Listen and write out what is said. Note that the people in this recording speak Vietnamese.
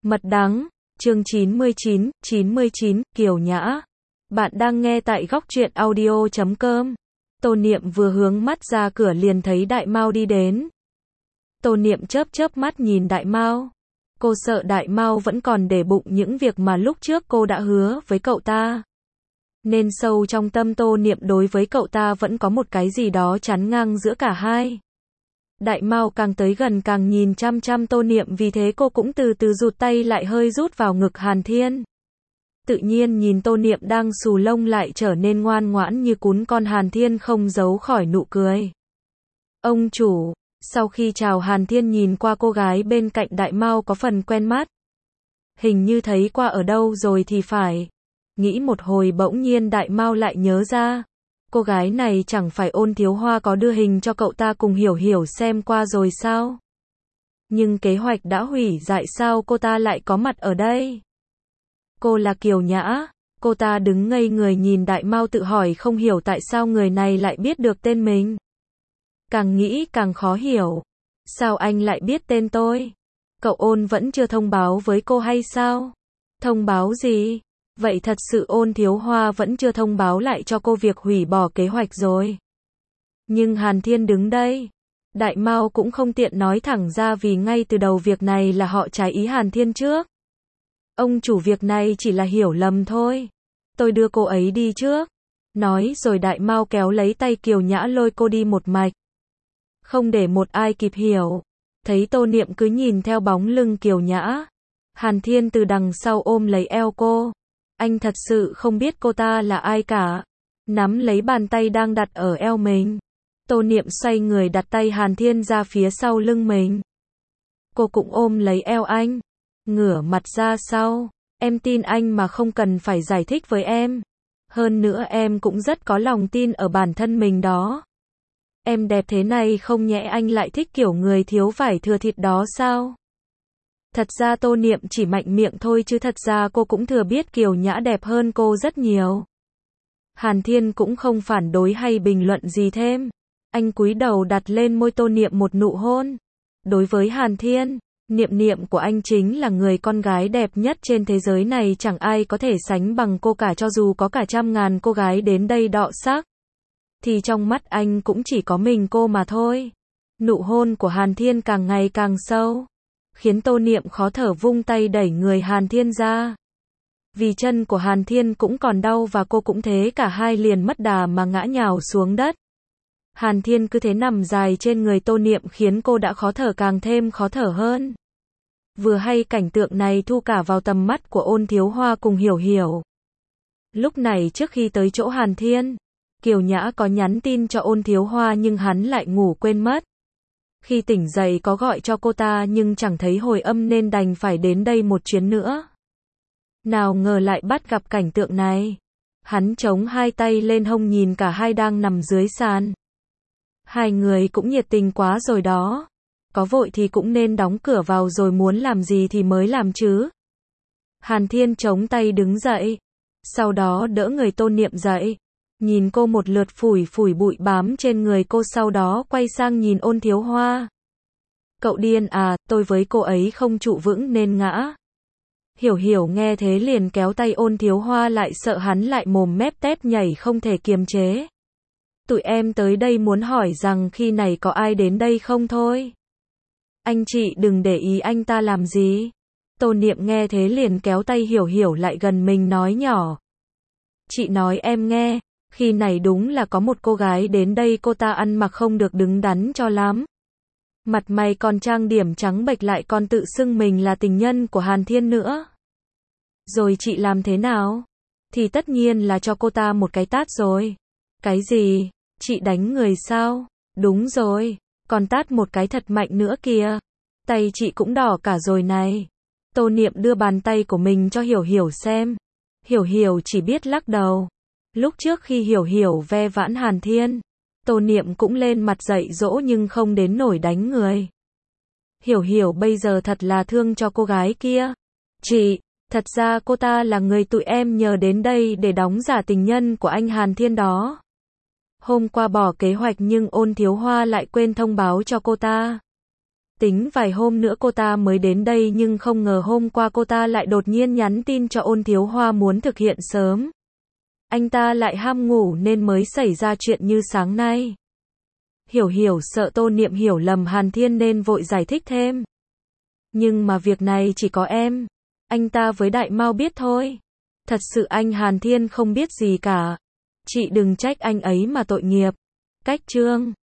Mật đắng, chương 99, Kiều Nhã. Bạn đang nghe tại góc truyện audio.com. Tô Niệm vừa hướng mắt ra cửa liền thấy Đại Mao đi đến. Tô Niệm chớp chớp mắt nhìn Đại Mao. Cô sợ Đại Mao vẫn còn để bụng những việc mà lúc trước cô đã hứa với cậu ta. Nên sâu trong tâm Tô Niệm đối với cậu ta vẫn có một cái gì đó chắn ngang giữa cả hai. Đại Mao càng tới gần càng nhìn chăm chăm Tô Niệm, vì thế cô cũng từ từ rụt tay lại, hơi rút vào ngực Hàn Thiên. Tự nhiên nhìn Tô Niệm đang xù lông lại trở nên ngoan ngoãn như cún con, Hàn Thiên không giấu khỏi nụ cười. Ông chủ. Sau khi chào, Hàn Thiên nhìn qua cô gái bên cạnh Đại Mao có phần quen mắt. Hình như thấy qua ở đâu rồi thì phải. Nghĩ một hồi bỗng nhiên Đại Mao lại nhớ ra. Cô gái này chẳng phải Ôn Thiếu Hoa có đưa hình cho cậu ta cùng Hiểu Hiểu xem qua rồi sao? Nhưng kế hoạch đã hủy, tại sao cô ta lại có mặt ở đây? Cô là Kiều Nhã. Cô ta đứng ngây người nhìn Đại Mao tự hỏi không hiểu tại sao người này lại biết được tên mình. Càng nghĩ càng khó hiểu. Sao anh lại biết tên tôi? Cậu Ôn vẫn chưa thông báo với cô hay sao? Thông báo gì? Vậy thật sự Ôn Thiếu Hoa vẫn chưa thông báo lại cho cô việc hủy bỏ kế hoạch rồi. Nhưng Hàn Thiên đứng đây. Đại Mao cũng không tiện nói thẳng ra vì ngay từ đầu việc này là họ trái ý Hàn Thiên trước. Ông chủ, việc này chỉ là hiểu lầm thôi. Tôi đưa cô ấy đi trước. Nói rồi Đại Mao kéo lấy tay Kiều Nhã lôi cô đi một mạch. Không để một ai kịp hiểu. Thấy Tô Niệm cứ nhìn theo bóng lưng Kiều Nhã. Hàn Thiên từ đằng sau ôm lấy eo cô. Anh thật sự không biết cô ta là ai cả. Nắm lấy bàn tay đang đặt ở eo mình. Tô Niệm xoay người đặt tay Hàn Thiên ra phía sau lưng mình. Cô cũng ôm lấy eo anh. Ngửa mặt ra sau. Em tin anh mà không cần phải giải thích với em. Hơn nữa em cũng rất có lòng tin ở bản thân mình đó. Em đẹp thế này không nhẽ anh lại thích kiểu người thiếu vải thừa thịt đó sao? Thật ra Tô Niệm chỉ mạnh miệng thôi chứ thật ra cô cũng thừa biết Kiều Nhã đẹp hơn cô rất nhiều. Hàn Thiên cũng không phản đối hay bình luận gì thêm. Anh cúi đầu đặt lên môi Tô Niệm một nụ hôn. Đối với Hàn Thiên, Niệm Niệm của anh chính là người con gái đẹp nhất trên thế giới này, chẳng ai có thể sánh bằng cô cả, cho dù có cả trăm ngàn cô gái đến đây đọ sắc. Thì trong mắt anh cũng chỉ có mình cô mà thôi. Nụ hôn của Hàn Thiên càng ngày càng sâu. Khiến Tô Niệm khó thở, vung tay đẩy người Hàn Thiên ra. Vì chân của Hàn Thiên cũng còn đau và cô cũng thế, cả hai liền mất đà mà ngã nhào xuống đất. Hàn Thiên cứ thế nằm dài trên người Tô Niệm khiến cô đã khó thở càng thêm khó thở hơn. Vừa hay cảnh tượng này thu cả vào tầm mắt của Ôn Thiếu Hoa cùng Hiểu Hiểu. Lúc này trước khi tới chỗ Hàn Thiên, Kiều Nhã có nhắn tin cho Ôn Thiếu Hoa nhưng hắn lại ngủ quên mất. Khi tỉnh dậy có gọi cho cô ta nhưng chẳng thấy hồi âm nên đành phải đến đây một chuyến nữa. Nào ngờ lại bắt gặp cảnh tượng này. Hắn chống hai tay lên hông nhìn cả hai đang nằm dưới sàn. Hai người cũng nhiệt tình quá rồi đó. Có vội thì cũng nên đóng cửa vào rồi muốn làm gì thì mới làm chứ. Hàn Thiên chống tay đứng dậy. Sau đó đỡ người Tô Niệm dậy. Nhìn cô một lượt, phủi phủi bụi bám trên người cô, sau đó quay sang nhìn Ôn Thiếu Hoa. Cậu điên à, tôi với cô ấy không trụ vững nên ngã. Hiểu Hiểu nghe thế liền kéo tay Ôn Thiếu Hoa lại, sợ hắn lại mồm mép tép nhảy không thể kiềm chế. Tụi em tới đây muốn hỏi rằng khi này có ai đến đây không thôi. Anh chị đừng để ý anh ta làm gì. Tô Niệm nghe thế liền kéo tay Hiểu Hiểu lại gần mình nói nhỏ. Chị nói em nghe. Khi này đúng là có một cô gái đến đây, cô ta ăn mặc không được đứng đắn cho lắm. Mặt mày còn trang điểm trắng bệch, lại còn tự xưng mình là tình nhân của Hàn Thiên nữa. Rồi chị làm thế nào? Thì tất nhiên là cho cô ta một cái tát rồi. Cái gì? Chị đánh người sao? Đúng rồi, còn tát một cái thật mạnh nữa kìa. Tay chị cũng đỏ cả rồi này. Tô Niệm đưa bàn tay của mình cho Hiểu Hiểu xem. Hiểu Hiểu chỉ biết lắc đầu. Lúc trước khi Hiểu Hiểu ve vãn Hàn Thiên, Tô Niệm cũng lên mặt dạy dỗ nhưng không đến nổi đánh người. Hiểu Hiểu bây giờ thật là thương cho cô gái kia. Chị, thật ra cô ta là người tụi em nhờ đến đây để đóng giả tình nhân của anh Hàn Thiên đó. Hôm qua bỏ kế hoạch nhưng Ôn Thiếu Hoa lại quên thông báo cho cô ta. Tính vài hôm nữa cô ta mới đến đây nhưng không ngờ hôm qua cô ta lại đột nhiên nhắn tin cho Ôn Thiếu Hoa muốn thực hiện sớm. Anh ta lại ham ngủ nên mới xảy ra chuyện như sáng nay. Hiểu Hiểu sợ Tô Niệm hiểu lầm Hàn Thiên nên vội giải thích thêm. Nhưng mà việc này chỉ có em, anh ta với Đại Mao biết thôi. Thật sự anh Hàn Thiên không biết gì cả. Chị đừng trách anh ấy mà tội nghiệp. Cách chương